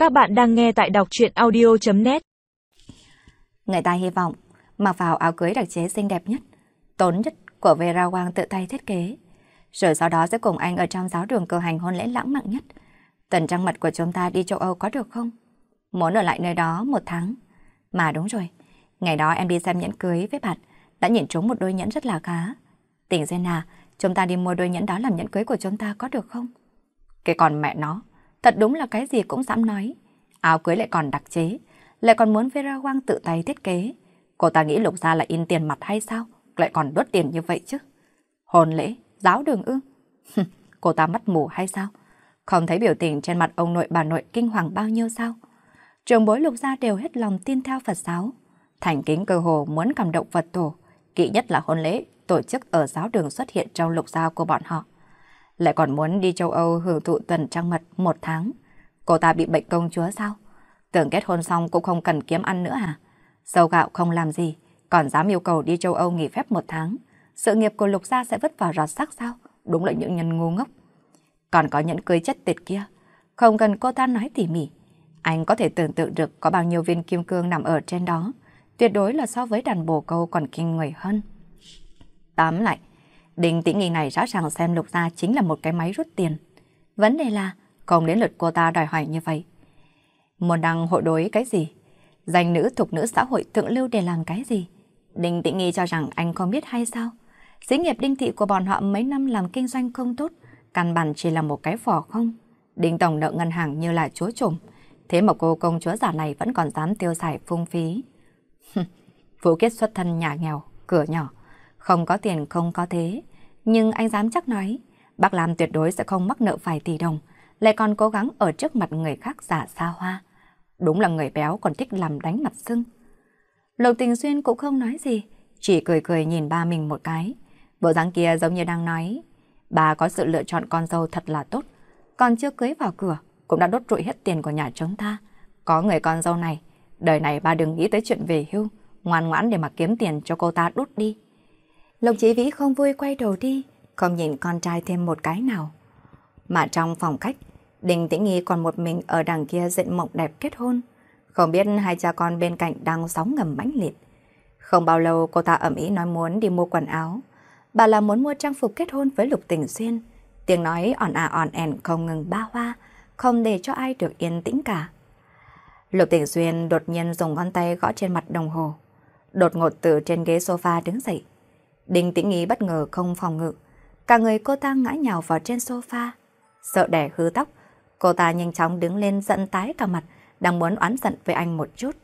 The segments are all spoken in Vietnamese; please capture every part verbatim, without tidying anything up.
Các bạn đang nghe tại đọc truyện audio chấm net. Người ta hy vọng mặc vào áo cưới đặc chế xinh đẹp nhất, tốn nhất của Vera Wang tự tay thiết kế. Rồi sau đó sẽ cùng anh ở trong giáo đường cử hành hôn lễ lãng mạn nhất. Tuần trăng mật của chúng ta đi châu Âu có được không? Muốn ở lại nơi đó một tháng. Mà đúng rồi, ngày đó em đi xem nhẫn cưới với bạn, đã nhìn trúng một đôi nhẫn rất là khá. Tỉnh duyên à, chúng ta đi mua đôi nhẫn đó làm nhẫn cưới của chúng ta có được không? Cái con mẹ nó, thật đúng là cái gì cũng dám nói. Áo cưới lại còn đặc chế, lại còn muốn Vera Wang tự tay thiết kế. Cô ta nghĩ Lục Gia là in tiền mặt hay sao? Lại còn đốt tiền như vậy chứ. Hôn lễ, giáo đường ư? Cô ta mắt mù hay sao? Không thấy biểu tình trên mặt ông nội bà nội kinh hoàng bao nhiêu sao? Trường bối Lục Gia đều hết lòng tin theo Phật giáo. Thành kính cơ hồ muốn cảm động Phật tổ. Kỵ nhất là hôn lễ tổ chức ở giáo đường xuất hiện trong Lục Gia của bọn họ. Lại còn muốn đi châu Âu hưởng thụ tuần trăng mật một tháng. Cô ta bị bệnh công chúa sao? Tưởng kết hôn xong cũng không cần kiếm ăn nữa à? Sâu gạo không làm gì, còn dám yêu cầu đi châu Âu nghỉ phép một tháng. Sự nghiệp của Lục Gia sẽ vất vả rọt sắc sao? Đúng là những nhân ngu ngốc. Còn có nhẫn cưới chất tịt kia, không cần cô ta nói tỉ mỉ. Anh có thể tưởng tượng được có bao nhiêu viên kim cương nằm ở trên đó. Tuyệt đối là so với đàn bồ câu còn kinh người hơn. Tóm lại, Đinh Tĩnh Nghi này rõ ràng xem Lục Gia chính là một cái máy rút tiền. Vấn đề là không đến lượt cô ta đòi hỏi như vậy. Muốn đăng hội đối cái gì? Danh nữ thục nữ xã hội thượng lưu để làm cái gì? Đinh Tĩnh Nghi cho rằng anh không biết hay sao? Xí nghiệp Đinh thị của bọn họ mấy năm làm kinh doanh không tốt, căn bản chỉ là một cái phỏ không. Đinh tổng nợ ngân hàng như là chúa trùm, thế mà cô công chúa giả này vẫn còn dám tiêu xài phung phí. Vũ Kiết xuất thân nhà nghèo, cửa nhỏ, không có tiền không có thế, nhưng anh dám chắc nói, bác Lam tuyệt đối sẽ không mắc nợ vài tỷ đồng, lại còn cố gắng ở trước mặt người khác giả xa hoa. Đúng là người béo còn thích làm đánh mặt sưng. Lục Tình Xuyên cũng không nói gì, chỉ cười cười nhìn ba mình một cái. Bộ dáng kia giống như đang nói, bà có sự lựa chọn con dâu thật là tốt, còn chưa cưới vào cửa cũng đã đốt trụi hết tiền của nhà chúng ta. Có người con dâu này, đời này bà đừng nghĩ tới chuyện về hưu, ngoan ngoãn để mà kiếm tiền cho cô ta đốt đi. Lục Chí Vĩ không vui quay đầu đi, không nhìn con trai thêm một cái nào. Mà trong phòng khách, Đinh Tĩnh Nghi còn một mình ở đằng kia dựng mộng đẹp kết hôn. Không biết hai cha con bên cạnh đang sóng ngầm mãnh liệt. Không bao lâu cô ta ầm ĩ nói muốn đi mua quần áo. Bà là muốn mua trang phục kết hôn với Lục Tình Xuyên. Tiếng nói ỏn ả ỏn ẻn không ngừng ba hoa, không để cho ai được yên tĩnh cả. Lục Tình Xuyên đột nhiên dùng ngón tay gõ trên mặt đồng hồ. Đột ngột từ trên ghế sofa đứng dậy. Đinh Tĩnh Nghi bất ngờ không phòng ngự. Cả người cô ta ngã nhào vào trên sofa. Sợ đẻ hư tóc, cô ta nhanh chóng đứng lên giận tái cả mặt, đang muốn oán giận với anh một chút.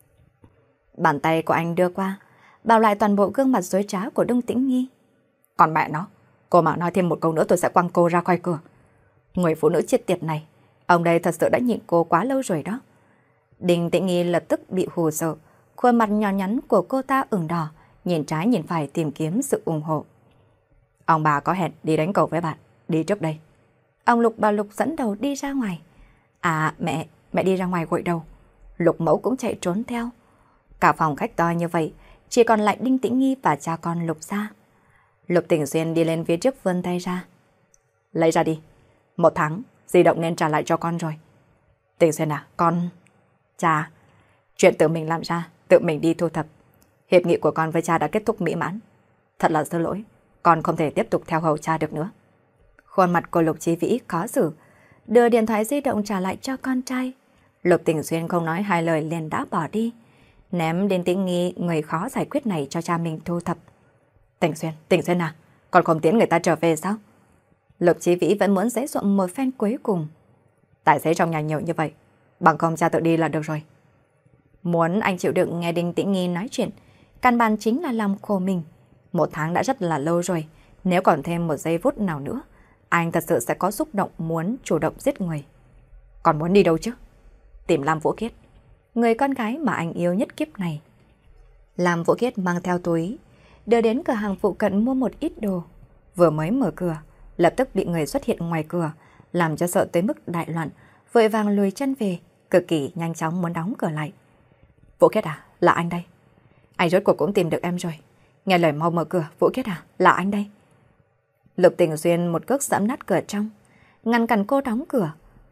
Bàn tay của anh đưa qua, bảo lại toàn bộ gương mặt dối trá của Đinh Tĩnh Nghi. Còn mẹ nó, cô mà nói thêm một câu nữa tôi sẽ quăng cô ra khỏi cửa. Người phụ nữ chết tiệt này, ông đây thật sự đã nhịn cô quá lâu rồi đó. Đinh Tĩnh Nghi lập tức bị hù sợ, khuôn mặt nhỏ nhắn của cô ta ửng đỏ, nhìn trái nhìn phải tìm kiếm sự ủng hộ. Ông bà có hẹn đi đánh cầu với bạn, đi trước đây. Ông Lục bà Lục dẫn đầu đi ra ngoài. À mẹ, mẹ đi ra ngoài gội đầu. Lục Mẫu cũng chạy trốn theo. Cả phòng khách to như vậy, chỉ còn lại Đinh Tĩnh Nghi và cha con Lục gia. Lục Tình Xuyên đi lên phía trước vươn tay ra. Lấy ra đi. Một tháng, di động nên trả lại cho con rồi. Tình Xuyên à, con... Cha, chuyện tự mình làm ra, tự mình đi thu thập. Hiệp nghị của con với cha đã kết thúc mỹ mãn. Thật là xin lỗi, con không thể tiếp tục theo hầu cha được nữa. Khuôn mặt của Lục Chí Vĩ khó xử, đưa điện thoại di động trả lại cho con trai. Lục Tình Xuyên không nói hai lời liền đã bỏ đi, ném Đinh Tĩnh Nghi người khó giải quyết này cho cha mình thu thập. Tình Xuyên, Tình Xuyên à, con không tiến người ta trở về sao? Lục Chí Vĩ vẫn muốn giãy giụa một phen cuối cùng. Tài xế trong nhà nhiều như vậy, bằng không cha tự đi là được rồi. Muốn anh chịu đựng nghe Đinh Tĩnh Nghi nói chuyện, căn bản chính là làm khổ mình. Một tháng đã rất là lâu rồi, nếu còn thêm một giây phút nào nữa, anh thật sự sẽ có xúc động muốn chủ động giết người. Còn muốn đi đâu chứ? Tìm Lam Vũ Khiết, người con gái mà anh yêu nhất kiếp này. Lam Vũ Khiết mang theo túi, đưa đến cửa hàng phụ cận mua một ít đồ. Vừa mới mở cửa, lập tức bị người xuất hiện ngoài cửa, làm cho sợ tới mức đại loạn, vội vàng lùi chân về, cực kỳ nhanh chóng muốn đóng cửa lại. Vũ Khiết à, là anh đây. Anh rốt cuộc cũng tìm được em rồi. Nghe lời mau mở cửa, Vũ Khiết à, là anh đây. Lục Tình Xuyên một cước giẫm nát cửa trong, ngăn cản cô đóng cửa,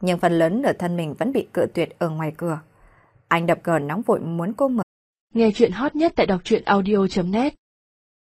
nhưng phần lớn nửa thân mình vẫn bị cự tuyệt ở ngoài cửa. Anh đập cờ nóng vội muốn cô mở. Nghe chuyện hot nhất tại đọc truyện audio chấm net